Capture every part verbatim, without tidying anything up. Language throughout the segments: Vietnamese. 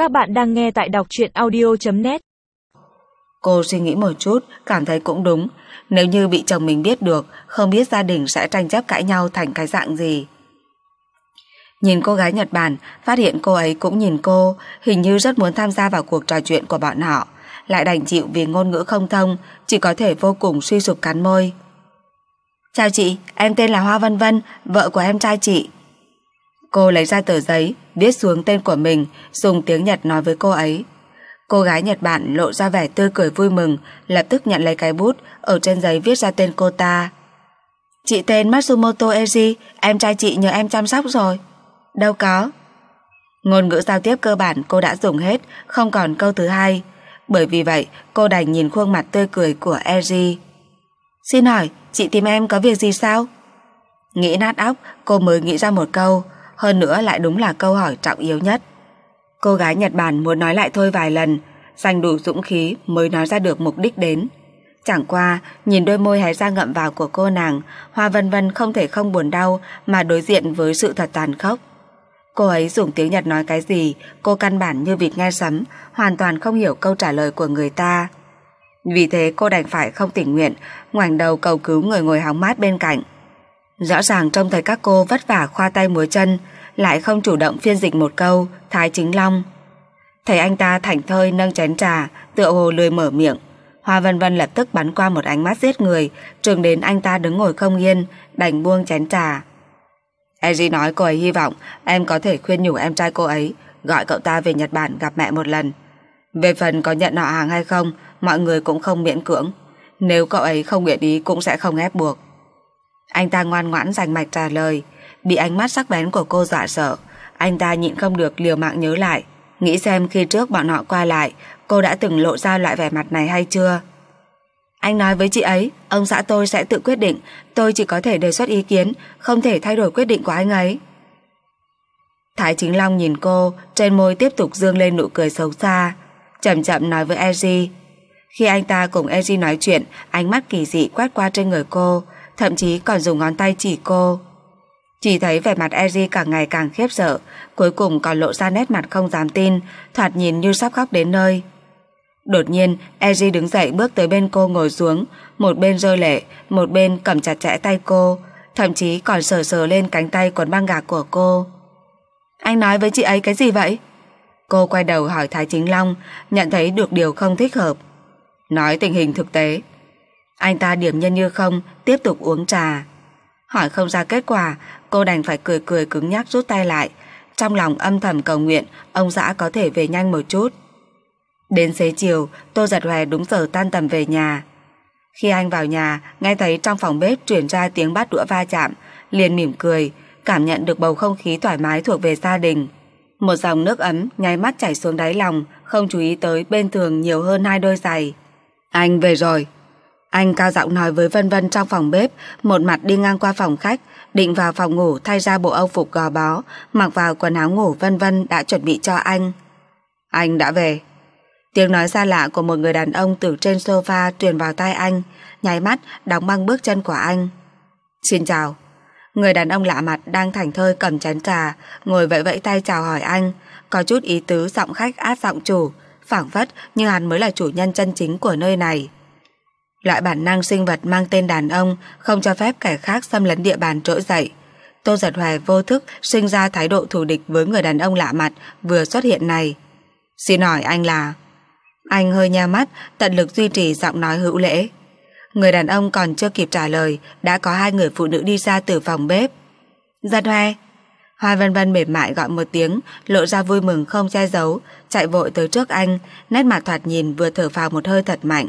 Các bạn đang nghe tại đọc truyện audio chấm net. Cô suy nghĩ một chút, cảm thấy cũng đúng. Nếu như bị chồng mình biết được, không biết gia đình sẽ tranh chấp cãi nhau thành cái dạng gì. Nhìn cô gái Nhật Bản, phát hiện cô ấy cũng nhìn cô, hình như rất muốn tham gia vào cuộc trò chuyện của bọn họ, lại đành chịu vì ngôn ngữ không thông, chỉ có thể vô cùng suy sụp cắn môi. Chào chị, em tên là Hoa Vân Vân, vợ của em trai chị. Cô lấy ra tờ giấy, viết xuống tên của mình, dùng tiếng Nhật nói với cô ấy. Cô gái Nhật Bản lộ ra vẻ tươi cười vui mừng, lập tức nhận lấy cái bút, ở trên giấy viết ra tên cô ta. Chị tên Matsumoto Eiji, em trai chị nhờ em chăm sóc rồi. Đâu có. Ngôn ngữ giao tiếp cơ bản cô đã dùng hết, không còn câu thứ hai. Bởi vì vậy, cô đành nhìn khuôn mặt tươi cười của Eiji. Xin hỏi, chị tìm em có việc gì sao? Nghĩ nát óc, cô mới nghĩ ra một câu, hơn nữa lại đúng là câu hỏi trọng yếu nhất. Cô gái Nhật Bản muốn nói lại thôi vài lần, dành đủ dũng khí mới nói ra được mục đích đến. Chẳng qua, nhìn đôi môi hé ra ngậm vào của cô nàng, Hoa Vân Vân không thể không buồn đau mà đối diện với sự thật tàn khốc. Cô ấy dùng tiếng Nhật nói cái gì, cô căn bản như vịt nghe sấm, hoàn toàn không hiểu câu trả lời của người ta. Vì thế cô đành phải không tình nguyện, ngoảnh đầu cầu cứu người ngồi hóng mát bên cạnh. Rõ ràng trông thấy các cô vất vả khoa tay múa chân, lại không chủ động phiên dịch một câu Thái Chính Long. Thấy anh ta thảnh thơi nâng chén trà, tựa hồ lười mở miệng, Hoa Vân Vân lập tức bắn qua một ánh mắt giết người, trừng đến anh ta đứng ngồi không yên, đành buông chén trà. Eiji nói cô ấy hy vọng em có thể khuyên nhủ em trai cô ấy, gọi cậu ta về Nhật Bản gặp mẹ một lần. Về phần có nhận họ hàng hay không, mọi người cũng không miễn cưỡng. Nếu cậu ấy không nguyện ý cũng sẽ không ép buộc. Anh ta ngoan ngoãn rành mạch trả lời. Bị ánh mắt sắc bén của cô dọa sợ, anh ta nhịn không được liều mạng nhớ lại, nghĩ xem khi trước bọn họ qua lại, cô đã từng lộ ra loại vẻ mặt này hay chưa. Anh nói với chị ấy, ông xã tôi sẽ tự quyết định, tôi chỉ có thể đề xuất ý kiến, không thể thay đổi quyết định của anh ấy. Thái Chính Long nhìn cô, trên môi tiếp tục dương lên nụ cười xấu xa, chậm chậm nói với Eiji. Khi anh ta cùng Eiji nói chuyện, ánh mắt kỳ dị quét qua trên người cô, thậm chí còn dùng ngón tay chỉ cô. Chỉ thấy vẻ mặt Eiji càng ngày càng khiếp sợ, cuối cùng còn lộ ra nét mặt không dám tin, thoạt nhìn như sắp khóc đến nơi. Đột nhiên, Eiji đứng dậy bước tới bên cô ngồi xuống, một bên rơi lệ, một bên cầm chặt chẽ tay cô, thậm chí còn sờ sờ lên cánh tay quần băng gạc của cô. Anh nói với chị ấy cái gì vậy? Cô quay đầu hỏi Thái Chính Long, nhận thấy được điều không thích hợp. Nói tình hình thực tế. Anh ta điềm nhiên như không, tiếp tục uống trà. Hỏi không ra kết quả, cô đành phải cười cười cứng nhắc rút tay lại, trong lòng âm thầm cầu nguyện ông xã có thể về nhanh một chút. Đến xế chiều, Tô Giật Hòe đúng giờ tan tầm về nhà. Khi anh vào nhà, nghe thấy trong phòng bếp truyền ra tiếng bát đũa va chạm, liền mỉm cười, cảm nhận được bầu không khí thoải mái thuộc về gia đình. Một dòng nước ấm nháy mắt chảy xuống đáy lòng, không chú ý tới bên tường nhiều hơn hai đôi giày. Anh về rồi. Anh cao giọng nói với Vân Vân trong phòng bếp, một mặt đi ngang qua phòng khách, định vào phòng ngủ thay ra bộ âu phục gò bó, mặc vào quần áo ngủ Vân Vân đã chuẩn bị cho anh. Anh đã về. Tiếng nói xa lạ của một người đàn ông từ trên sofa truyền vào tai anh, nháy mắt đóng băng bước chân của anh. Xin chào. Người đàn ông lạ mặt đang thảnh thơi cầm chén trà, ngồi vẫy vẫy tay chào hỏi anh, có chút ý tứ giọng khách át giọng chủ, phảng phất như hắn mới là chủ nhân chân chính của nơi này. Loại bản năng sinh vật mang tên đàn ông không cho phép kẻ khác xâm lấn địa bàn trỗi dậy. Tô Giật Hòe vô thức sinh ra thái độ thù địch với người đàn ông lạ mặt vừa xuất hiện này. Xin hỏi anh là... Anh hơi nheo mắt, tận lực duy trì giọng nói hữu lễ. Người đàn ông còn chưa kịp trả lời, đã có hai người phụ nữ đi ra từ phòng bếp. Giật Hòe. Hoa Vân Vân mềm mại gọi một tiếng, lộ ra vui mừng không che giấu, chạy vội tới trước anh, nét mặt thoạt nhìn vừa thở phào một hơi thật mạnh.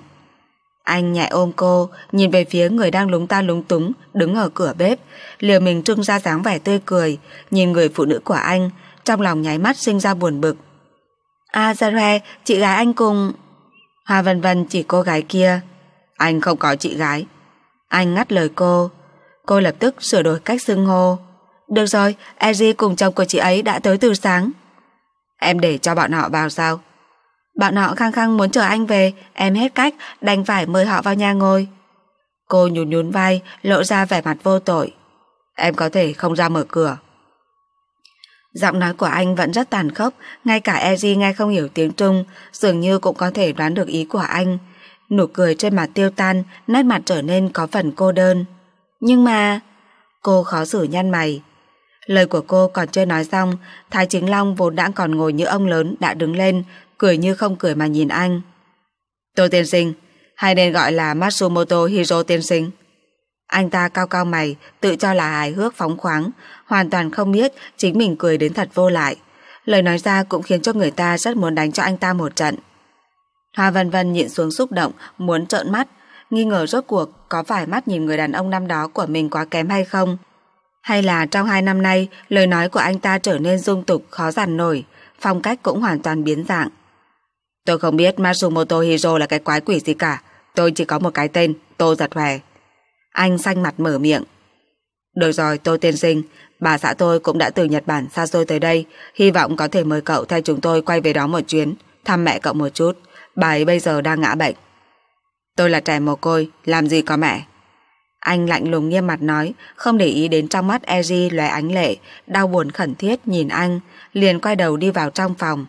Anh nhẹ ôm cô, nhìn về phía người đang lúng ta lúng túng đứng ở cửa bếp, liều mình trưng ra dáng vẻ tươi cười, nhìn người phụ nữ của anh, trong lòng nháy mắt sinh ra buồn bực. À Giật Hòe, chị gái anh cùng... Hoa Vân Vân chỉ cô gái kia. Anh không có chị gái. Anh ngắt lời cô. Cô lập tức sửa đổi cách xưng hô. Được rồi, Eiji cùng chồng của chị ấy đã tới từ sáng. Em để cho bọn họ vào sao? Bọn họ khăng khăng muốn chờ anh về, em hết cách, đành phải mời họ vào nhà ngồi. Cô nhún nhún vai, lộ ra vẻ mặt vô tội. Em có thể không ra mở cửa. Giọng nói của anh vẫn rất tàn khốc, ngay cả Eji nghe không hiểu tiếng Trung, dường như cũng có thể đoán được ý của anh. Nụ cười trên mặt tiêu tan, nét mặt trở nên có phần cô đơn. Nhưng mà... Cô khó xử nhăn mày. Lời của cô còn chưa nói xong, Thái Chính Long vốn đã còn ngồi như ông lớn đã đứng lên, cười như không cười mà nhìn anh. Tô tiên sinh, hay nên gọi là Matsumoto Hiro tiên sinh. Anh ta cau cau mày, tự cho là hài hước phóng khoáng, hoàn toàn không biết chính mình cười đến thật vô lại. Lời nói ra cũng khiến cho người ta rất muốn đánh cho anh ta một trận. Hoa Vân Vân nhịn xuống xúc động, muốn trợn mắt, nghi ngờ rốt cuộc có phải mắt nhìn người đàn ông năm đó của mình quá kém hay không. Hay là trong hai năm nay, lời nói của anh ta trở nên dung tục khó dằn nổi, phong cách cũng hoàn toàn biến dạng. Tôi không biết Matsumoto Hiro là cái quái quỷ gì cả, tôi chỉ có một cái tên, Tô Giật Hòe. Anh xanh mặt mở miệng. Được rồi Tô tiên sinh, bà xã tôi cũng đã từ Nhật Bản xa xôi tới đây, hy vọng có thể mời cậu theo chúng tôi quay về đó một chuyến, thăm mẹ cậu một chút, bà ấy bây giờ đang ngã bệnh. Tôi là trẻ mồ côi, làm gì có mẹ. Anh lạnh lùng nghiêm mặt nói, không để ý đến trong mắt Eji lóe ánh lệ, đau buồn khẩn thiết nhìn anh, liền quay đầu đi vào trong phòng.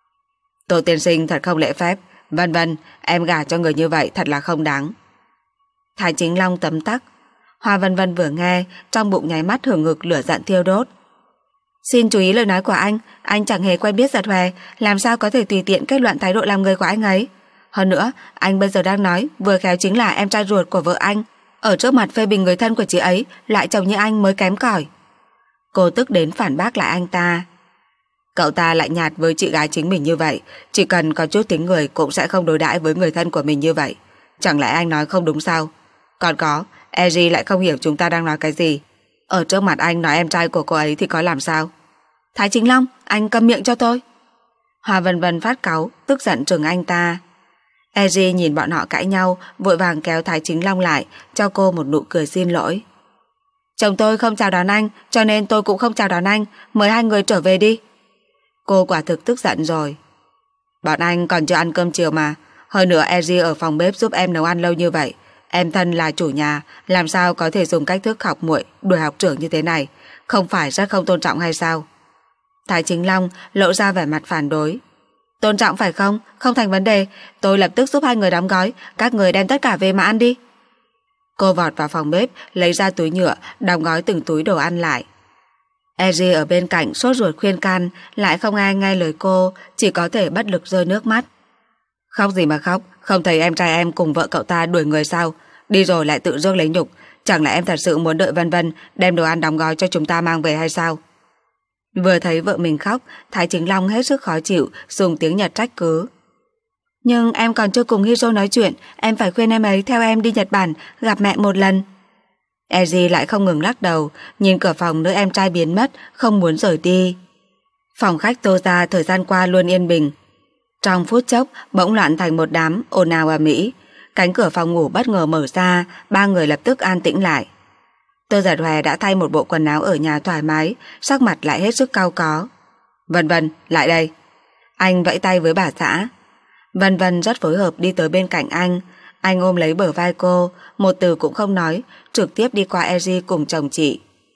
Tô tiên sinh thật không lễ phép, vân vân, em gả cho người như vậy thật là không đáng. Thái Chính Long tấm tắc. Hoa Vân Vân vừa nghe, trong bụng nháy mắt hừng ngực lửa giận thiêu đốt. Xin chú ý lời nói của anh, anh chẳng hề quen biết Giật Hòe, làm sao có thể tùy tiện kết luận thái độ làm người của anh ấy. Hơn nữa, anh bây giờ đang nói vừa khéo chính là em trai ruột của vợ anh, ở trước mặt phê bình người thân của chị ấy, lại chồng như anh mới kém cỏi. Cô tức đến phản bác lại anh ta. Cậu ta lại nhạt với chị gái chính mình như vậy, chỉ cần có chút tính người cũng sẽ không đối đãi với người thân của mình như vậy. Chẳng lẽ anh nói không đúng sao? Còn có, Eji lại không hiểu chúng ta đang nói cái gì. Ở trước mặt anh nói em trai của cô ấy thì có làm sao? Thái Chính Long, anh câm miệng cho tôi. Hoa Vân Vân phát cáu, tức giận trừng anh ta. Eji nhìn bọn họ cãi nhau, vội vàng kéo Thái Chính Long lại, cho cô một nụ cười xin lỗi. Chồng tôi không chào đón anh, cho nên tôi cũng không chào đón anh, mời hai người trở về đi. Cô quả thực tức giận rồi. Bọn anh còn chưa ăn cơm chiều mà. Hơn nữa Eji ở phòng bếp giúp em nấu ăn lâu như vậy. Em thân là chủ nhà, làm sao có thể dùng cách thức học muội đuổi học trưởng như thế này, không phải rất không tôn trọng hay sao? Thái Chính Long lộ ra vẻ mặt phản đối. Tôn trọng phải không? Không thành vấn đề, tôi lập tức giúp hai người đóng gói, các người đem tất cả về mà ăn đi. Cô vọt vào phòng bếp, lấy ra túi nhựa, đóng gói từng túi đồ ăn lại. Eji ở bên cạnh sốt ruột khuyên can, lại không ai nghe lời cô, chỉ có thể bất lực rơi nước mắt. Khóc gì mà khóc, không thấy em trai em cùng vợ cậu ta đuổi người sao? Đi rồi lại tự rước lấy nhục, chẳng lẽ em thật sự muốn đợi Vân Vân đem đồ ăn đóng gói cho chúng ta mang về hay sao? Vừa thấy vợ mình khóc, Thái Chính Long hết sức khó chịu, dùng tiếng Nhật trách cứ. Nhưng em còn chưa cùng Hiro nói chuyện, em phải khuyên em ấy theo em đi Nhật Bản gặp mẹ một lần. Eji lại không ngừng lắc đầu, nhìn cửa phòng nơi em trai biến mất, không muốn rời đi. Phòng khách Tô gia thời gian qua luôn yên bình. Trong phút chốc bỗng loạn thành một đám ồn ào ầm ĩ. Cánh cửa phòng ngủ bất ngờ mở ra, ba người lập tức an tĩnh lại. Tô Giật Hòe đã thay một bộ quần áo ở nhà thoải mái, sắc mặt lại hết sức cau có. Vân Vân, lại đây. Anh vẫy tay với bà xã. Vân Vân rất phối hợp đi tới bên cạnh anh. Anh ôm lấy bờ vai cô, một từ cũng không nói, trực tiếp đi qua Eji cùng chồng chị.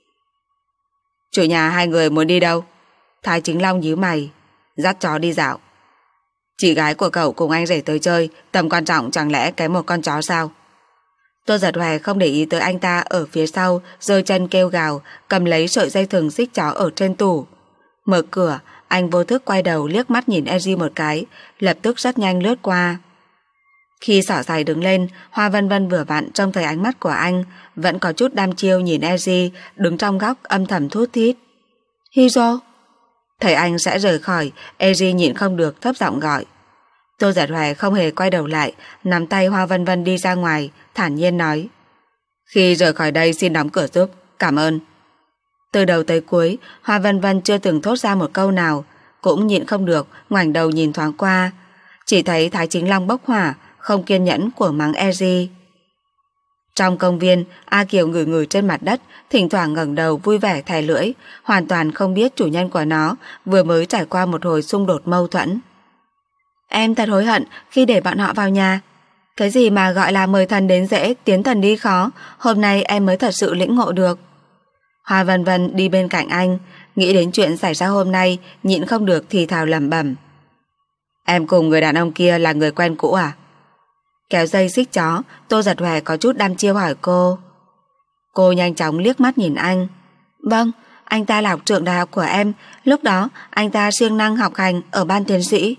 Chủ nhà hai người muốn đi đâu? Thái Chính Long nhíu mày. Dắt chó đi dạo. Chị gái của cậu cùng anh rể tới chơi, tầm quan trọng chẳng lẽ cái một con chó sao? Tô Giật Hòe không để ý tới anh ta ở phía sau, giơ chân kêu gào, cầm lấy sợi dây thừng xích chó ở trên tủ. Mở cửa, anh vô thức quay đầu liếc mắt nhìn Eji một cái, lập tức rất nhanh lướt qua. Khi xỏ giày đứng lên, Hoa Vân Vân vừa vặn trông thấy ánh mắt của anh, vẫn có chút đăm chiêu nhìn Eji đứng trong góc âm thầm thút thít. Hiro. Thấy anh sẽ rời khỏi, Eji nhịn không được thấp giọng gọi. Tô Giật Hòe không hề quay đầu lại, nắm tay Hoa Vân Vân đi ra ngoài, thản nhiên nói. Khi rời khỏi đây xin đóng cửa giúp, cảm ơn. Từ đầu tới cuối, Hoa Vân Vân chưa từng thốt ra một câu nào, cũng nhịn không được ngoảnh đầu nhìn thoáng qua. Chỉ thấy Thái Chính Long bốc hỏa, không kiên nhẫn của mắng Eji. Trong công viên, A Kiều ngửi ngửi trên mặt đất, thỉnh thoảng ngẩng đầu vui vẻ thè lưỡi, hoàn toàn không biết chủ nhân của nó vừa mới trải qua một hồi xung đột mâu thuẫn. Em thật hối hận khi để bọn họ vào nhà. Cái gì mà gọi là mời thần đến dễ, tiến thần đi khó, hôm nay em mới thật sự lĩnh ngộ được. Hoa Vân Vân đi bên cạnh anh, nghĩ đến chuyện xảy ra hôm nay, nhịn không được thì thào lẩm bẩm. Em cùng người đàn ông kia là người quen cũ à? Kéo dây xích chó, Tô Giật Hòe có chút đăm chiêu hỏi cô. Cô nhanh chóng liếc mắt nhìn anh. Vâng, anh ta là học trưởng đại học của em, lúc đó anh ta siêng năng học hành ở ban tiến sĩ.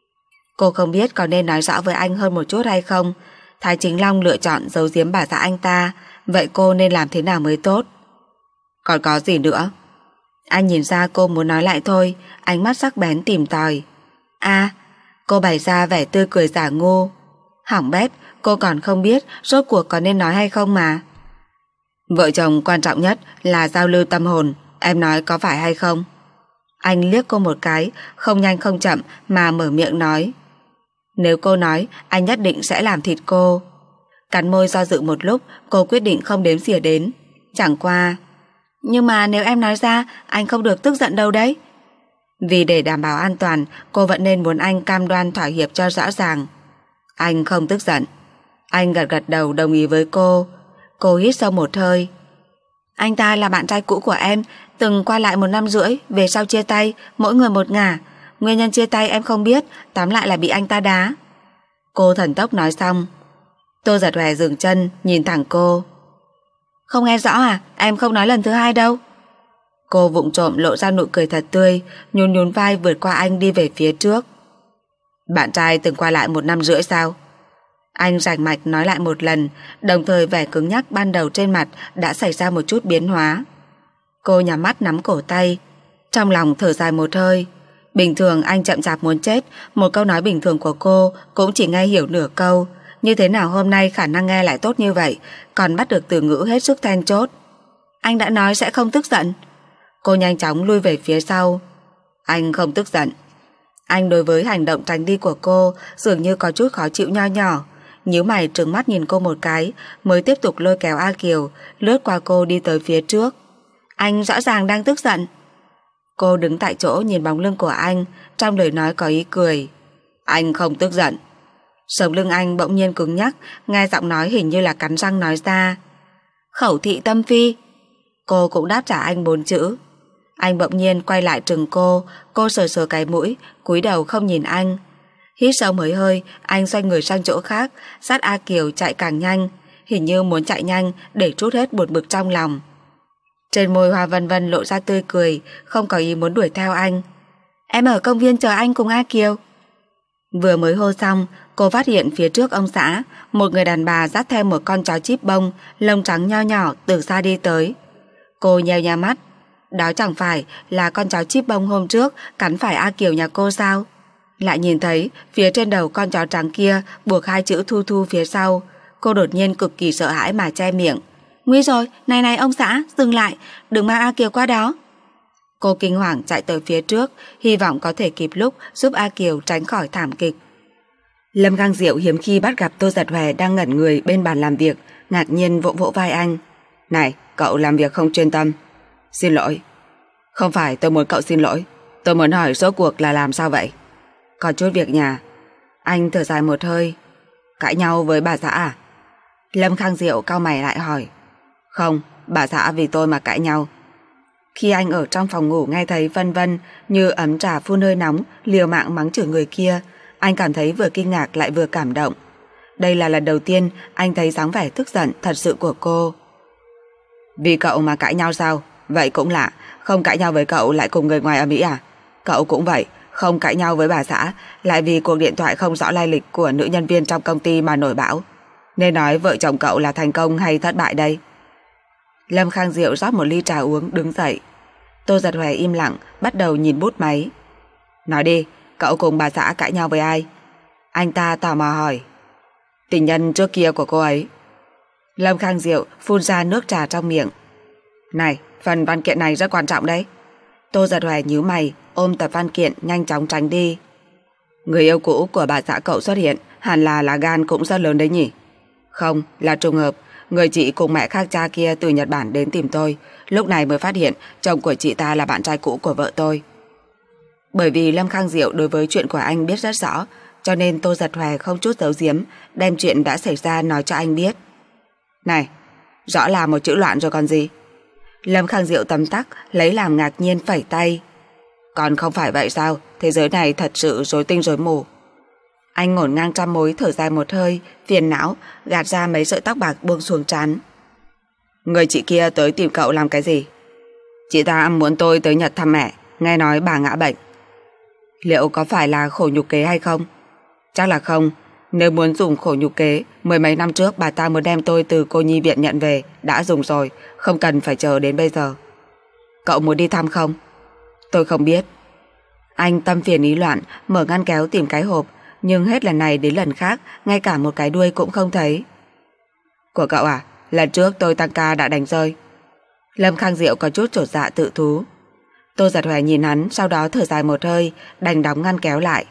Cô không biết có nên nói rõ với anh hơn một chút hay không. Thái Chính Long lựa chọn giấu giếm bà xã anh ta, vậy cô nên làm thế nào mới tốt? Còn có gì nữa? Anh nhìn ra cô muốn nói lại thôi, ánh mắt sắc bén tìm tòi. À, cô bày ra vẻ tươi cười giả ngu. Hỏng bét, cô còn không biết rốt cuộc có nên nói hay không mà. Vợ chồng quan trọng nhất là giao lưu tâm hồn, em nói có phải hay không? Anh liếc cô một cái, không nhanh không chậm mà mở miệng nói. Nếu cô nói, anh nhất định sẽ làm thịt cô. Cắn môi do dự một lúc, cô quyết định không đếm xỉa đến. Chẳng qua. Nhưng mà nếu em nói ra, anh không được tức giận đâu đấy. Vì để đảm bảo an toàn, cô vẫn nên muốn anh cam đoan thỏa hiệp cho rõ ràng. Anh không tức giận. Anh gật gật đầu đồng ý với cô. Cô hít sâu một hơi. Anh ta là bạn trai cũ của em, từng qua lại một năm rưỡi, về sau chia tay, mỗi người một ngả. Nguyên nhân chia tay em không biết, tóm lại là bị anh ta đá. Cô thần tốc nói xong. Tô Giật Hòe dừng chân, nhìn thẳng cô. Không nghe rõ à, em không nói lần thứ hai đâu. Cô vụng trộm lộ ra nụ cười thật tươi, nhún nhún vai vượt qua anh đi về phía trước. Bạn trai từng qua lại một năm rưỡi sao? Anh rành mạch nói lại một lần, đồng thời vẻ cứng nhắc ban đầu trên mặt đã xảy ra một chút biến hóa. Cô nhắm mắt nắm cổ tay, trong lòng thở dài một hơi. Bình thường anh chậm chạp muốn chết, một câu nói bình thường của cô cũng chỉ nghe hiểu nửa câu. Như thế nào hôm nay khả năng nghe lại tốt như vậy, còn bắt được từ ngữ hết sức then chốt. Anh đã nói sẽ không tức giận. Cô nhanh chóng lui về phía sau. Anh không tức giận. Anh đối với hành động tránh đi của cô dường như có chút khó chịu nho nhỏ, nhíu mày trừng mắt nhìn cô một cái, mới tiếp tục lôi kéo A Kiều lướt qua cô đi tới phía trước. Anh rõ ràng đang tức giận. Cô đứng tại chỗ nhìn bóng lưng của anh, trong lời nói có ý cười. Anh không tức giận. Sống lưng anh bỗng nhiên cứng nhắc, nghe giọng nói hình như là cắn răng nói ra. Khẩu thị tâm phi. Cô cũng đáp trả anh bốn chữ. Anh bỗng nhiên quay lại trừng cô, cô sờ sờ cái mũi, cúi đầu không nhìn anh. Hít sâu mấy hơi, anh xoay người sang chỗ khác, dắt A Kiều chạy càng nhanh, hình như muốn chạy nhanh để trút hết bột bực trong lòng. Trên môi Hoa Vân Vân lộ ra tươi cười, không có ý muốn đuổi theo anh. Em ở công viên chờ anh cùng A Kiều. Vừa mới hô xong, cô phát hiện phía trước ông xã, một người đàn bà dắt theo một con chó chíp bông, lông trắng nho nhỏ từ xa đi tới. Cô nheo nheo mắt. Đó chẳng phải là con chó chíp bông hôm trước cắn phải A Kiều nhà cô sao? Lại nhìn thấy phía trên đầu con chó trắng kia buộc hai chữ Thu Thu phía sau. Cô đột nhiên cực kỳ sợ hãi mà che miệng. Nguy rồi, này này ông xã, dừng lại, đừng mang A Kiều qua đó. Cô kinh hoàng chạy tới phía trước, hy vọng có thể kịp lúc giúp A Kiều tránh khỏi thảm kịch. Lâm Gang Diệu hiếm khi bắt gặp Tô Giật Hòe đang ngẩn người bên bàn làm việc, ngạc nhiên vỗ vỗ vai anh. Này, cậu làm việc không chuyên tâm. Xin lỗi. Không phải tôi muốn cậu xin lỗi, tôi muốn hỏi rốt cuộc là làm sao vậy? Có chút việc nhà. Anh thở dài một hơi. Cãi nhau với bà xã à? Lâm Khang Diệu cau mày lại hỏi. Không, bà xã vì tôi mà cãi nhau. Khi anh ở trong phòng ngủ nghe thấy Vân Vân như ấm trà phun hơi nóng liều mạng mắng chửi người kia, anh cảm thấy vừa kinh ngạc lại vừa cảm động. Đây là lần đầu tiên anh thấy dáng vẻ tức giận thật sự của cô. Vì cậu mà cãi nhau sao? Vậy cũng lạ, không cãi nhau với cậu lại cùng người ngoài ở Mỹ à? Cậu cũng vậy, không cãi nhau với bà xã lại vì cuộc điện thoại không rõ lai lịch của nữ nhân viên trong công ty mà nổi bão. Nên nói vợ chồng cậu là thành công hay thất bại đây? Lâm Khang Diệu rót một ly trà uống đứng dậy. Tô Giật Hòe im lặng bắt đầu nhìn bút máy. Nói đi, cậu cùng bà xã cãi nhau với ai? Anh ta tò mò hỏi. Tình nhân trước kia của cô ấy. Lâm Khang Diệu phun ra nước trà trong miệng. Này, phần văn kiện này rất quan trọng đấy. Tô Giật Hòe nhíu mày, ôm tập văn kiện nhanh chóng tránh đi. Người yêu cũ của bà xã cậu xuất hiện, hẳn là lá gan cũng rất lớn đấy nhỉ? Không, là trùng hợp. Người chị cùng mẹ khác cha kia từ Nhật Bản đến tìm tôi, lúc này mới phát hiện chồng của chị ta là bạn trai cũ của vợ tôi. Bởi vì Lâm Khang Diệu đối với chuyện của anh biết rất rõ, cho nên Tô Giật Hòe không chút giấu giếm đem chuyện đã xảy ra nói cho anh biết. Này, rõ là một chữ loạn rồi còn gì. Lâm Khang Diệu tấm tắc, lấy làm ngạc nhiên phẩy tay. Còn không phải vậy sao? Thế giới này thật sự rối tinh rối mù. Anh ngổn ngang trăm mối, thở dài một hơi, phiền não, gạt ra mấy sợi tóc bạc buông xuống trán. Người chị kia tới tìm cậu làm cái gì? Chị ta muốn tôi tới Nhật thăm mẹ, nghe nói bà ngã bệnh. Liệu có phải là khổ nhục kế hay không? Chắc là không. Nếu muốn dùng khổ nhục kế, mười mấy năm trước bà ta muốn đem tôi từ cô nhi viện nhận về, đã dùng rồi, không cần phải chờ đến bây giờ. Cậu muốn đi thăm không? Tôi không biết. Anh tâm phiền ý loạn, mở ngăn kéo tìm cái hộp, nhưng hết lần này đến lần khác, ngay cả một cái đuôi cũng không thấy. Của cậu à? Lần trước tôi tăng ca đã đánh rơi. Lâm Khang Diệu có chút chột dạ tự thú. Tô Giật Hoài nhìn hắn, sau đó thở dài một hơi, đành đóng ngăn kéo lại.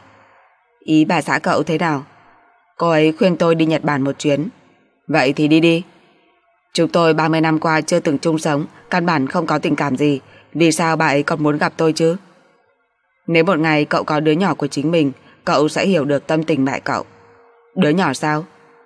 Ý bà xã cậu thế nào? Cô ấy khuyên tôi đi Nhật Bản một chuyến. Vậy thì đi đi. Chúng tôi ba mươi năm qua chưa từng chung sống, căn bản không có tình cảm gì. Vì sao bà ấy còn muốn gặp tôi chứ? Nếu một ngày cậu có đứa nhỏ của chính mình, cậu sẽ hiểu được tâm tình mẹ cậu. Đứa nhỏ sao?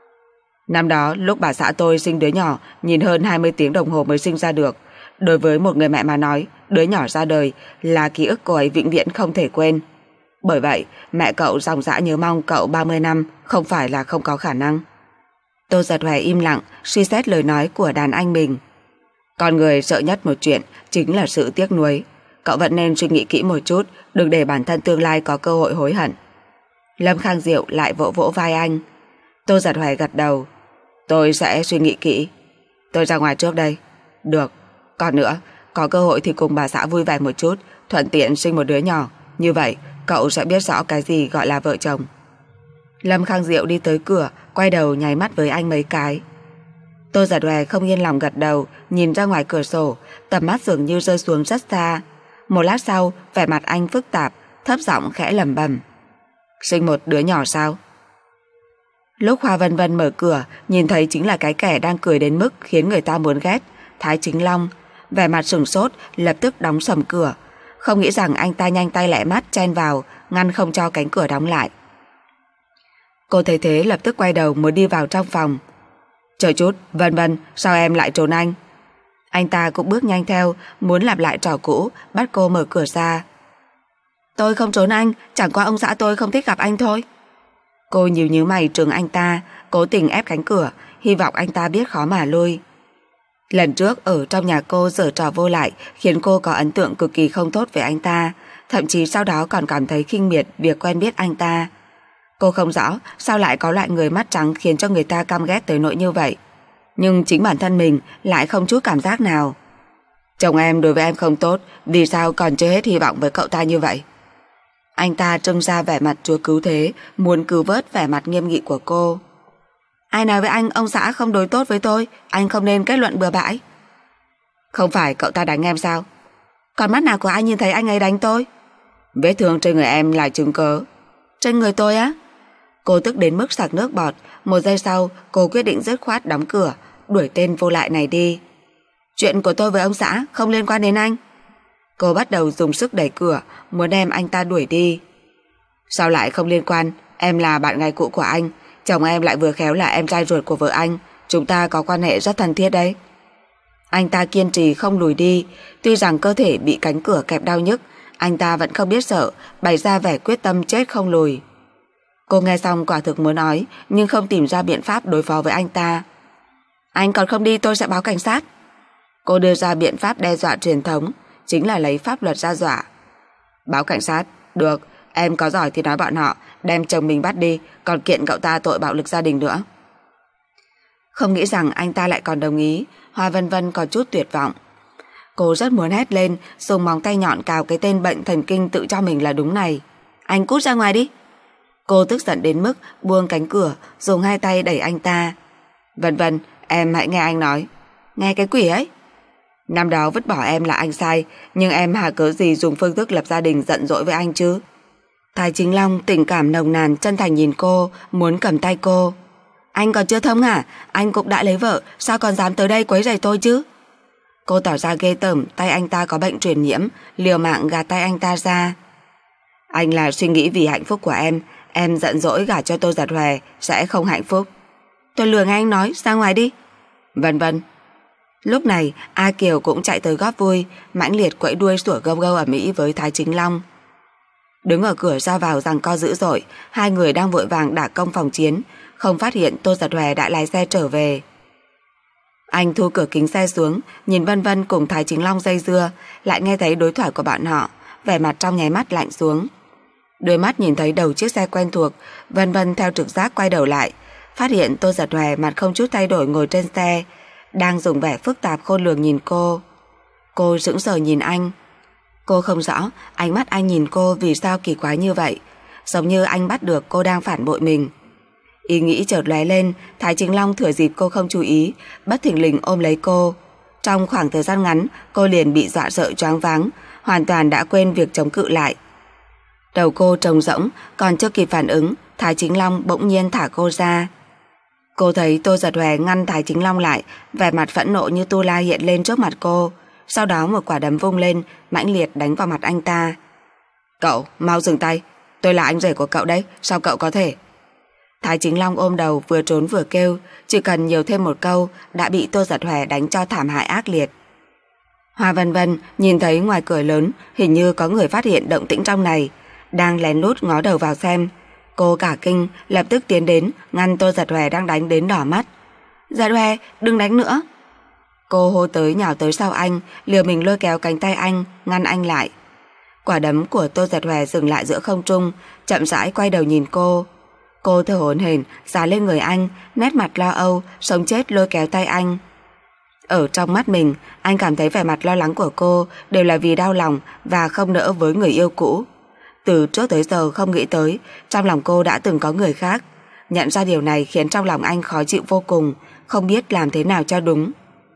Năm đó lúc bà xã tôi sinh đứa nhỏ, nhìn hơn hai mươi tiếng đồng hồ mới sinh ra được. Đối với một người mẹ mà nói, đứa nhỏ ra đời là ký ức cô ấy vĩnh viễn không thể quên. Bởi vậy mẹ cậu dòng dã nhớ mong cậu ba mươi năm không phải là không có khả năng. Tô Giật Hoài im lặng suy xét lời nói của đàn anh mình. Con người sợ nhất một chuyện chính là sự tiếc nuối. Cậu vẫn nên suy nghĩ kỹ một chút, đừng để bản thân tương lai có cơ hội hối hận. Lâm Khang Diệu lại vỗ vỗ vai anh. Tô Giật Hoài gật đầu. Tôi sẽ suy nghĩ kỹ. Tôi ra ngoài trước đây. Được. Còn nữa, có cơ hội thì cùng bà xã vui vẻ một chút, thuận tiện sinh một đứa nhỏ. Như vậy cậu sẽ biết rõ cái gì gọi là vợ chồng. Lâm Khang Diệu đi tới cửa, quay đầu nháy mắt với anh mấy cái. Tô Giật Hoài không yên lòng gật đầu, nhìn ra ngoài cửa sổ, tầm mắt dường như rơi xuống rất xa. Một lát sau, vẻ mặt anh phức tạp, thấp giọng khẽ lẩm bẩm. Sinh một đứa nhỏ sao? Lúc Hoa Vân Vân mở cửa, nhìn thấy chính là cái kẻ đang cười đến mức khiến người ta muốn ghét, Thái Chính Long. Vẻ mặt sửng sốt, lập tức đóng sầm cửa. Không nghĩ rằng anh ta nhanh tay lẹ mắt chen vào, ngăn không cho cánh cửa đóng lại. Cô thấy thế lập tức quay đầu muốn đi vào trong phòng. Chờ chút, Vân Vân, sao em lại trốn anh? Anh ta cũng bước nhanh theo, muốn lặp lại trò cũ, bắt cô mở cửa ra. Tôi không trốn anh, chẳng qua ông xã tôi không thích gặp anh thôi. Cô nhíu nhíu mày trừng anh ta, cố tình ép cánh cửa, hy vọng anh ta biết khó mà lui. Lần trước ở trong nhà cô giở trò vô lại khiến cô có ấn tượng cực kỳ không tốt về anh ta, thậm chí sau đó còn cảm thấy khinh miệt việc quen biết anh ta. Cô không rõ sao lại có loại người mắt trắng khiến cho người ta căm ghét tới nỗi như vậy, nhưng chính bản thân mình lại không chút cảm giác nào. Chồng em đối với em không tốt, vì sao còn chưa hết hy vọng với cậu ta như vậy? Anh ta trưng ra vẻ mặt chúa cứu thế, muốn cứu vớt vẻ mặt nghiêm nghị của cô. Ai nói với anh ông xã không đối tốt với tôi, anh không nên kết luận bừa bãi. Không phải cậu ta đánh em sao? Còn mắt nào của anh nhìn thấy anh ấy đánh tôi? Vết thương trên người em là chứng cớ. Trên người tôi á? Cô tức đến mức sặc nước bọt. Một giây sau cô quyết định dứt khoát đóng cửa, đuổi tên vô lại này đi. Chuyện của tôi với ông xã không liên quan đến anh. Cô bắt đầu dùng sức đẩy cửa, muốn đem anh ta đuổi đi. Sao lại không liên quan? Em là bạn gái cũ của anh, chồng em lại vừa khéo là em trai ruột của vợ anh, chúng ta có quan hệ rất thân thiết đấy. Anh ta kiên trì không lùi đi. Tuy rằng cơ thể bị cánh cửa kẹp đau nhức, anh ta vẫn không biết sợ, bày ra vẻ quyết tâm chết không lùi. Cô nghe xong quả thực muốn nói, nhưng không tìm ra biện pháp đối phó với anh ta. Anh còn không đi tôi sẽ báo cảnh sát. Cô đưa ra biện pháp đe dọa truyền thống, chính là lấy pháp luật ra dọa. Báo cảnh sát? Được, em có giỏi thì nói bọn họ đem chồng mình bắt đi, còn kiện cậu ta tội bạo lực gia đình nữa. Không nghĩ rằng anh ta lại còn đồng ý. Hoa Vân Vân có chút tuyệt vọng. Cô rất muốn hét lên, dùng móng tay nhọn cào cái tên bệnh thần kinh tự cho mình là đúng này. Anh cút ra ngoài đi. Cô tức giận đến mức buông cánh cửa, dùng hai tay đẩy anh ta. Vân Vân, em hãy nghe anh nói. Nghe cái quỷ ấy? Năm đó vứt bỏ em là anh sai, nhưng em hà cớ gì dùng phương thức lập gia đình giận dỗi với anh chứ? Thái Chính Long tình cảm nồng nàn chân thành nhìn cô, muốn cầm tay cô. Anh còn chưa thông hả? Anh cũng đã lấy vợ, sao còn dám tới đây quấy rầy tôi chứ? Cô tỏ ra ghê tởm, tay anh ta có bệnh truyền nhiễm, liều mạng gạt tay anh ta ra. Anh là suy nghĩ vì hạnh phúc của em, em giận dỗi gả cho Tô Giật Hoài sẽ không hạnh phúc. Tôi lừa nghe anh nói, ra ngoài đi. Vân Vân. Lúc này A Kiều cũng chạy tới góp vui, mãnh liệt quẫy đuôi sủa gâu gâu ầm ĩ với Thái Chính Long. Đứng ở cửa ra vào giằng co dữ dội, hai người đang vội vàng đả công phòng chiến, không phát hiện Tô Giật Hòe đã lái xe trở về. Anh thu cửa kính xe xuống, nhìn Vân Vân cùng Thái Chính Long dây dưa, lại nghe thấy đối thoại của bọn họ, vẻ mặt trong nháy mắt lạnh xuống. Đôi mắt nhìn thấy đầu chiếc xe quen thuộc, Vân Vân theo trực giác quay đầu lại, phát hiện Tô Giật Hòe mặt không chút thay đổi ngồi trên xe, đang dùng vẻ phức tạp khôn lường nhìn cô. Cô sững sờ nhìn anh. Cô không rõ ánh mắt anh nhìn cô vì sao kỳ quái như vậy, giống như anh bắt được cô đang phản bội mình. Ý nghĩ chợt lóe lên, Thái Chính Long thừa dịp cô không chú ý, bất thình lình ôm lấy cô. Trong khoảng thời gian ngắn, cô liền bị dọa sợ choáng váng, hoàn toàn đã quên việc chống cự lại. Đầu cô trống rỗng, còn chưa kịp phản ứng, Thái Chính Long bỗng nhiên thả cô ra. Cô thấy Tô Giật Hòe ngăn Thái Chính Long lại, vẻ mặt phẫn nộ như tu la hiện lên trước mặt cô, sau đó một quả đấm vung lên, mãnh liệt đánh vào mặt anh ta. Cậu, mau dừng tay, tôi là anh rể của cậu đấy, sao cậu có thể? Thái Chính Long ôm đầu vừa trốn vừa kêu, chỉ cần nhiều thêm một câu đã bị Tô Giật Hòe đánh cho thảm hại ác liệt. Hoa Vân Vân nhìn thấy ngoài cửa lớn hình như có người phát hiện động tĩnh trong này, đang lén lút ngó đầu vào xem. Cô cả kinh, lập tức tiến đến ngăn Tô Giật Hòe đang đánh đến đỏ mắt. Giật Hòe, đừng đánh nữa. Cô hô tới nhào tới sau anh, liều mình lôi kéo cánh tay anh, ngăn anh lại. Quả đấm của Tô Giật Hòe dừng lại giữa không trung, chậm rãi quay đầu nhìn cô. Cô thở hổn hển già lên người anh, nét mặt lo âu, sống chết lôi kéo tay anh. Ở trong mắt mình, anh cảm thấy vẻ mặt lo lắng của cô đều là vì đau lòng và không nỡ với người yêu cũ. Từ trước tới giờ không nghĩ tới trong lòng cô đã từng có người khác. Nhận ra điều này khiến trong lòng anh khó chịu vô cùng, không biết làm thế nào cho đúng.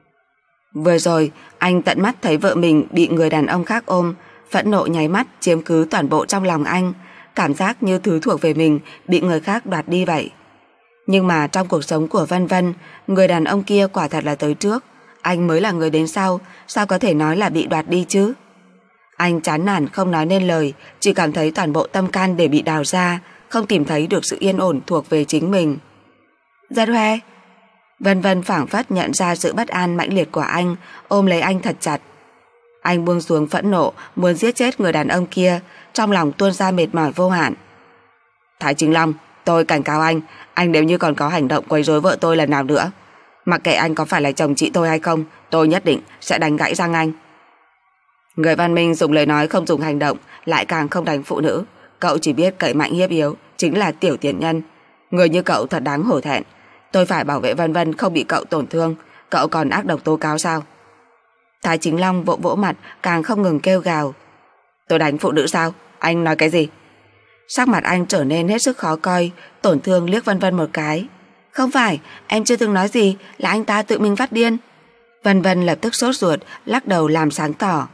Vừa rồi anh tận mắt thấy vợ mình bị người đàn ông khác ôm, phẫn nộ nháy mắt chiếm cứ toàn bộ trong lòng anh, cảm giác như thứ thuộc về mình bị người khác đoạt đi vậy. Nhưng mà trong cuộc sống của Vân Vân, người đàn ông kia quả thật là tới trước, anh mới là người đến sau, sao có thể nói là bị đoạt đi chứ? Anh chán nản không nói nên lời, chỉ cảm thấy toàn bộ tâm can đều bị đào ra, không tìm thấy được sự yên ổn thuộc về chính mình. Giật Hòe. Vân Vân phảng phất nhận ra sự bất an mãnh liệt của anh, ôm lấy anh thật chặt. Anh buông xuống phẫn nộ, muốn giết chết người đàn ông kia, trong lòng tuôn ra mệt mỏi vô hạn. Thái Chính Long, tôi cảnh cáo anh, anh nếu như còn có hành động quấy rối vợ tôi lần nào nữa, mặc kệ anh có phải là chồng chị tôi hay không, tôi nhất định sẽ đánh gãy răng anh. Người văn minh dùng lời nói không dùng hành động, lại càng không đánh phụ nữ. Cậu chỉ biết cậy mạnh hiếp yếu, chính là tiểu tiện nhân. Người như cậu thật đáng hổ thẹn. Tôi phải bảo vệ Vân Vân không bị cậu tổn thương, cậu còn ác độc tố cáo sao? Thái Chính Long vỗ vỗ mặt, càng không ngừng kêu gào. Tôi đánh phụ nữ sao? Anh nói cái gì? Sắc mặt anh trở nên hết sức khó coi, tổn thương liếc Vân Vân một cái. Không phải, em chưa từng nói gì, là anh ta tự mình phát điên. Vân Vân lập tức sốt ruột, lắc đầu làm sáng tỏ.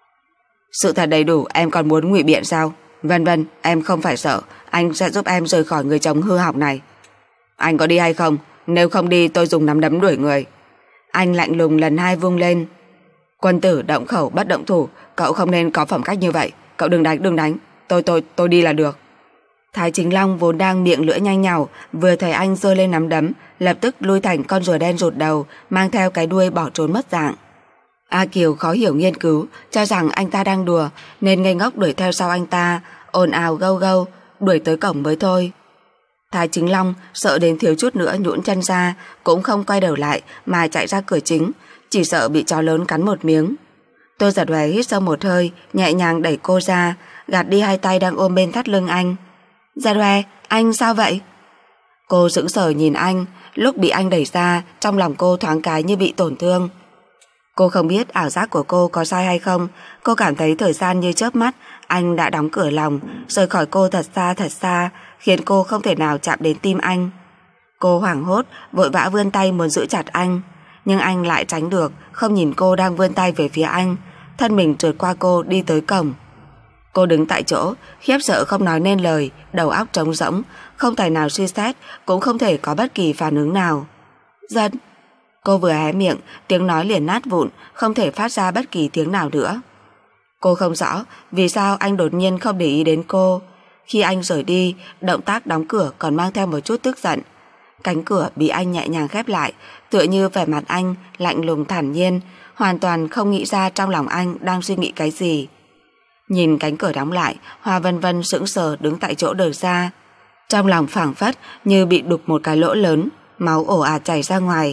Sự thật đầy đủ, em còn muốn ngụy biện sao? Vân Vân, em không phải sợ, anh sẽ giúp em rời khỏi người chồng hư hỏng này. Anh có đi hay không? Nếu không đi tôi dùng nắm đấm đuổi người. Anh lạnh lùng lần hai vung lên. Quân tử động khẩu bất động thủ, cậu không nên có phẩm cách như vậy. Cậu đừng đánh, đừng đánh, tôi tôi tôi đi là được. Thái Chính Long vốn đang miệng lưỡi nhanh nhảu, vừa thấy anh giơ lên nắm đấm, lập tức lui thành con rùa đen rụt đầu, mang theo cái đuôi bỏ trốn mất dạng. A Kiều khó hiểu nghiên cứu, cho rằng anh ta đang đùa, nên ngây ngốc đuổi theo sau anh ta, ồn ào gâu gâu, đuổi tới cổng mới thôi. Thái Chính Long sợ đến thiếu chút nữa nhũn chân ra, cũng không quay đầu lại mà chạy ra cửa chính, chỉ sợ bị chó lớn cắn một miếng. Tô Giật Hòe hít sâu một hơi, nhẹ nhàng đẩy cô ra, gạt đi hai tay đang ôm bên thắt lưng anh. Giật Hòe, anh sao vậy? Cô sững sờ nhìn anh, lúc bị anh đẩy ra, trong lòng cô thoáng cái như bị tổn thương. Cô không biết ảo giác của cô có sai hay không, cô cảm thấy thời gian như chớp mắt, anh đã đóng cửa lòng, rời khỏi cô thật xa thật xa, khiến cô không thể nào chạm đến tim anh. Cô hoảng hốt, vội vã vươn tay muốn giữ chặt anh, nhưng anh lại tránh được, không nhìn cô đang vươn tay về phía anh, thân mình trượt qua cô đi tới cổng. Cô đứng tại chỗ, khiếp sợ không nói nên lời, đầu óc trống rỗng, không tài nào suy xét, cũng không thể có bất kỳ phản ứng nào. Giật. Cô vừa hé miệng, tiếng nói liền nát vụn, không thể phát ra bất kỳ tiếng nào nữa. Cô không rõ vì sao anh đột nhiên không để ý đến cô. Khi anh rời đi, động tác đóng cửa còn mang theo một chút tức giận. Cánh cửa bị anh nhẹ nhàng khép lại, tựa như vẻ mặt anh lạnh lùng thản nhiên, hoàn toàn không nghĩ ra trong lòng anh đang suy nghĩ cái gì. Nhìn cánh cửa đóng lại, Hoa Vân Vân sững sờ đứng tại chỗ đờ ra. Trong lòng phảng phất như bị đục một cái lỗ lớn, máu ồ ạt chảy ra ngoài.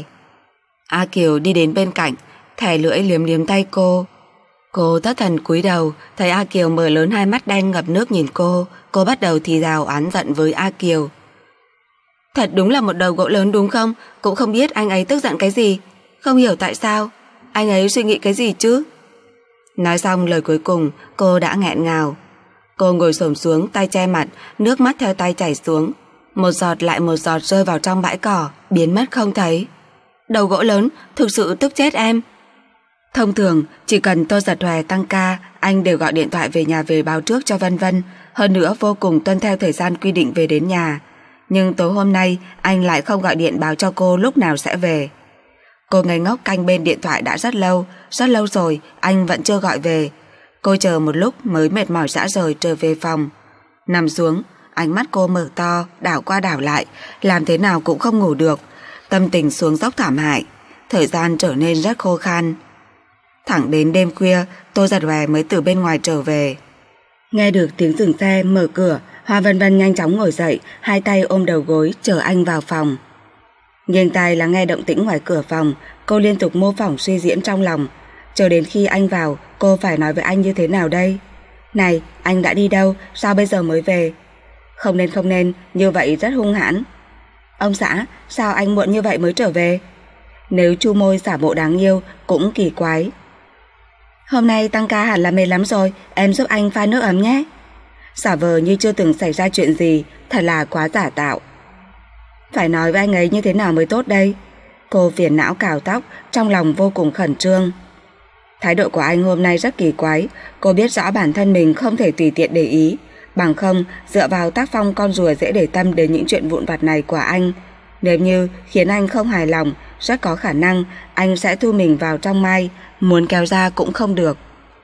A Kiều đi đến bên cạnh, thè lưỡi liếm liếm tay cô. Cô thất thần cúi đầu, thấy A Kiều mở lớn hai mắt đen ngập nước nhìn cô. Cô bắt đầu thì thào oán giận với A Kiều. Thật đúng là một đầu gỗ lớn đúng không? Cũng không biết anh ấy tức giận cái gì. Không hiểu tại sao. Anh ấy suy nghĩ cái gì chứ? Nói xong lời cuối cùng, cô đã nghẹn ngào. Cô ngồi xổm xuống, tay che mặt, nước mắt theo tay chảy xuống. Một giọt lại một giọt rơi vào trong bãi cỏ, biến mất không thấy. Đầu gỗ lớn, thực sự tức chết em. Thông thường, chỉ cần Tô Giật Hòe tăng ca, anh đều gọi điện thoại về nhà về báo trước cho Vân Vân. Hơn nữa vô cùng tuân theo thời gian quy định về đến nhà. Nhưng tối hôm nay, anh lại không gọi điện báo cho cô lúc nào sẽ về. Cô ngây ngốc canh bên điện thoại đã rất lâu, rất lâu rồi, anh vẫn chưa gọi về. Cô chờ một lúc mới mệt mỏi rã rời trở về phòng. Nằm xuống, ánh mắt cô mở to, đảo qua đảo lại, làm thế nào cũng không ngủ được. Tâm tình xuống dốc thảm hại, thời gian trở nên rất khô khan. Thẳng đến đêm khuya, Tô Giật Hòe mới từ bên ngoài trở về. Nghe được tiếng dừng xe, mở cửa, Hoa Vân Vân nhanh chóng ngồi dậy, hai tay ôm đầu gối chờ anh vào phòng. Nghiêng tai lắng nghe động tĩnh ngoài cửa phòng, cô liên tục mô phỏng suy diễn trong lòng. Chờ đến khi anh vào, cô phải nói với anh như thế nào đây? Này, anh đã đi đâu, sao bây giờ mới về? Không nên không nên, như vậy rất hung hãn. Ông xã, sao anh muộn như vậy mới trở về? Nếu chu môi giả bộ đáng yêu cũng kỳ quái. Hôm nay tăng ca hẳn là mệt lắm rồi, em giúp anh pha nước ấm nhé. Giả vờ như chưa từng xảy ra chuyện gì, thật là quá giả tạo. Phải nói với anh ấy như thế nào mới tốt đây? Cô phiền não cào tóc, trong lòng vô cùng khẩn trương. Thái độ của anh hôm nay rất kỳ quái. Cô biết rõ bản thân mình không thể tùy tiện để ý. Bằng không, dựa vào tác phong con rùa dễ để tâm đến những chuyện vụn vặt này của anh. Nếu như khiến anh không hài lòng, rất có khả năng anh sẽ thu mình vào trong mai, muốn kéo ra cũng không được.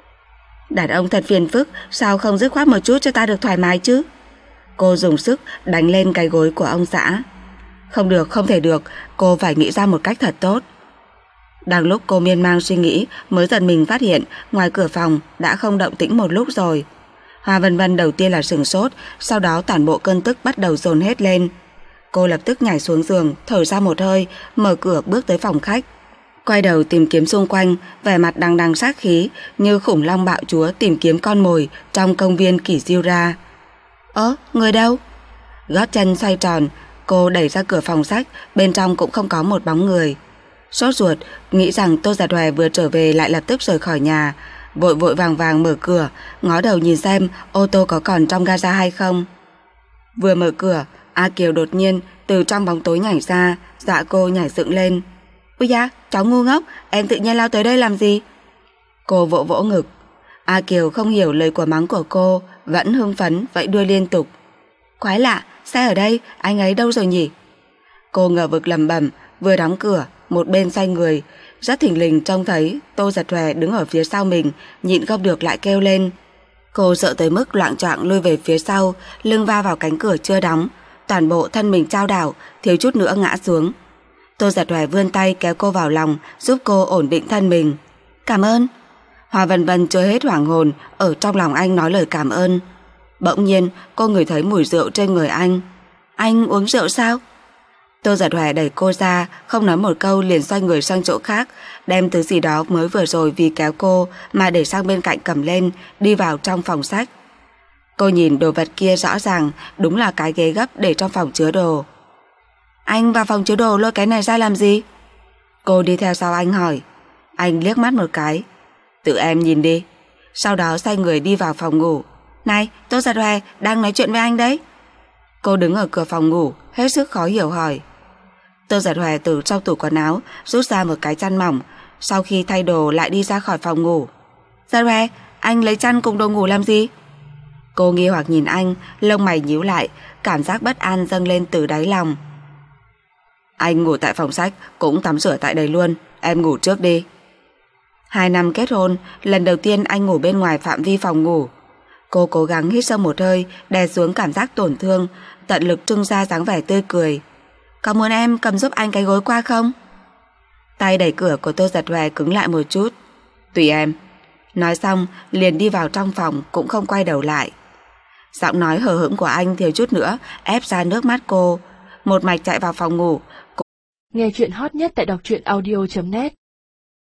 Đàn ông thật phiền phức, sao không dứt khoát một chút cho ta được thoải mái chứ? Cô dùng sức đánh lên cái gối của ông xã. Không được, không thể được, cô phải nghĩ ra một cách thật tốt. Đang lúc cô miên man suy nghĩ, mới giật mình phát hiện ngoài cửa phòng đã không động tĩnh một lúc rồi. Hoa Vân Vân đầu tiên là sửng sốt, sau đó toàn bộ cơn tức bắt đầu dồn hết lên. Cô lập tức nhảy xuống giường, thở ra một hơi, mở cửa bước tới phòng khách. Quay đầu tìm kiếm xung quanh, vẻ mặt đằng đằng sát khí như khủng long bạo chúa tìm kiếm con mồi trong công viên Kỷ Diêu ra. Ơ, người đâu? Gót chân xoay tròn, cô đẩy ra cửa phòng sách, bên trong cũng không có một bóng người. Sốt ruột, nghĩ rằng Tô Giật Hòe vừa trở về lại lập tức rời khỏi nhà, vội vội vàng vàng mở cửa, ngó đầu nhìn xem ô tô có còn trong gara hay không. Vừa mở cửa, A Kiều đột nhiên từ trong bóng tối nhảy ra, dọa cô nhảy dựng lên. Ui da, cháu ngu ngốc, em tự nhiên lao tới đây làm gì? Cô vỗ vỗ ngực. A Kiều không hiểu lời của mắng của cô, vẫn hưng phấn vẫy đuôi liên tục. Quái lạ, xe ở đây, anh ấy đâu rồi nhỉ? Cô ngờ vực lẩm bẩm, vừa đóng cửa, một bên xoay người, rất thình lình trông thấy Tô Giật Hòe đứng ở phía sau mình, nhịn không được lại kêu lên. Cô sợ tới mức loạng choạng lui về phía sau, lưng va vào cánh cửa chưa đóng, toàn bộ thân mình chao đảo, thiếu chút nữa ngã xuống. Tô Giật Hòe vươn tay kéo cô vào lòng, giúp cô ổn định thân mình. Cảm ơn. Hoa Vân Vân chưa hết hoảng hồn, ở trong lòng anh nói lời cảm ơn. Bỗng nhiên cô ngửi thấy mùi rượu trên người anh. Anh uống rượu sao? Tô Giật Hòe đẩy cô ra, không nói một câu liền xoay người sang chỗ khác, đem thứ gì đó mới vừa rồi vì kéo cô mà để sang bên cạnh cầm lên, đi vào trong phòng sách. Cô nhìn đồ vật kia rõ ràng đúng là cái ghế gấp để trong phòng chứa đồ. Anh vào phòng chứa đồ lôi cái này ra làm gì? Cô đi theo sau anh hỏi. Anh liếc mắt một cái. Tự em nhìn đi. Sau đó xoay người đi vào phòng ngủ. Này, Tô Giật Hòe, đang nói chuyện với anh đấy. Cô đứng ở cửa phòng ngủ, hết sức khó hiểu hỏi. Tô Giật Hòe từ trong tủ quần áo rút ra một cái chăn mỏng, sau khi thay đồ lại đi ra khỏi phòng ngủ. Giật Hòe, anh lấy chăn cùng đồ ngủ làm gì? Cô nghi hoặc nhìn anh, lông mày nhíu lại, cảm giác bất an dâng lên từ đáy lòng. Anh ngủ tại phòng sách, cũng tắm rửa tại đây luôn, em ngủ trước đi. Hai năm kết hôn, lần đầu tiên anh ngủ bên ngoài phạm vi phòng ngủ. Cô cố gắng hít sâu một hơi, đè xuống cảm giác tổn thương, tận lực trưng ra dáng vẻ tươi cười. Có muốn em cầm giúp anh cái gối qua không? Tay đẩy cửa của Tô Giật Hoè cứng lại một chút. Tùy em. Nói xong liền đi vào trong phòng, cũng không quay đầu lại. Giọng nói hờ hững của anh thiếu chút nữa ép ra nước mắt cô. Một mạch chạy vào phòng ngủ. Nghe chuyện hot nhất tại đọc truyện audio chấm net.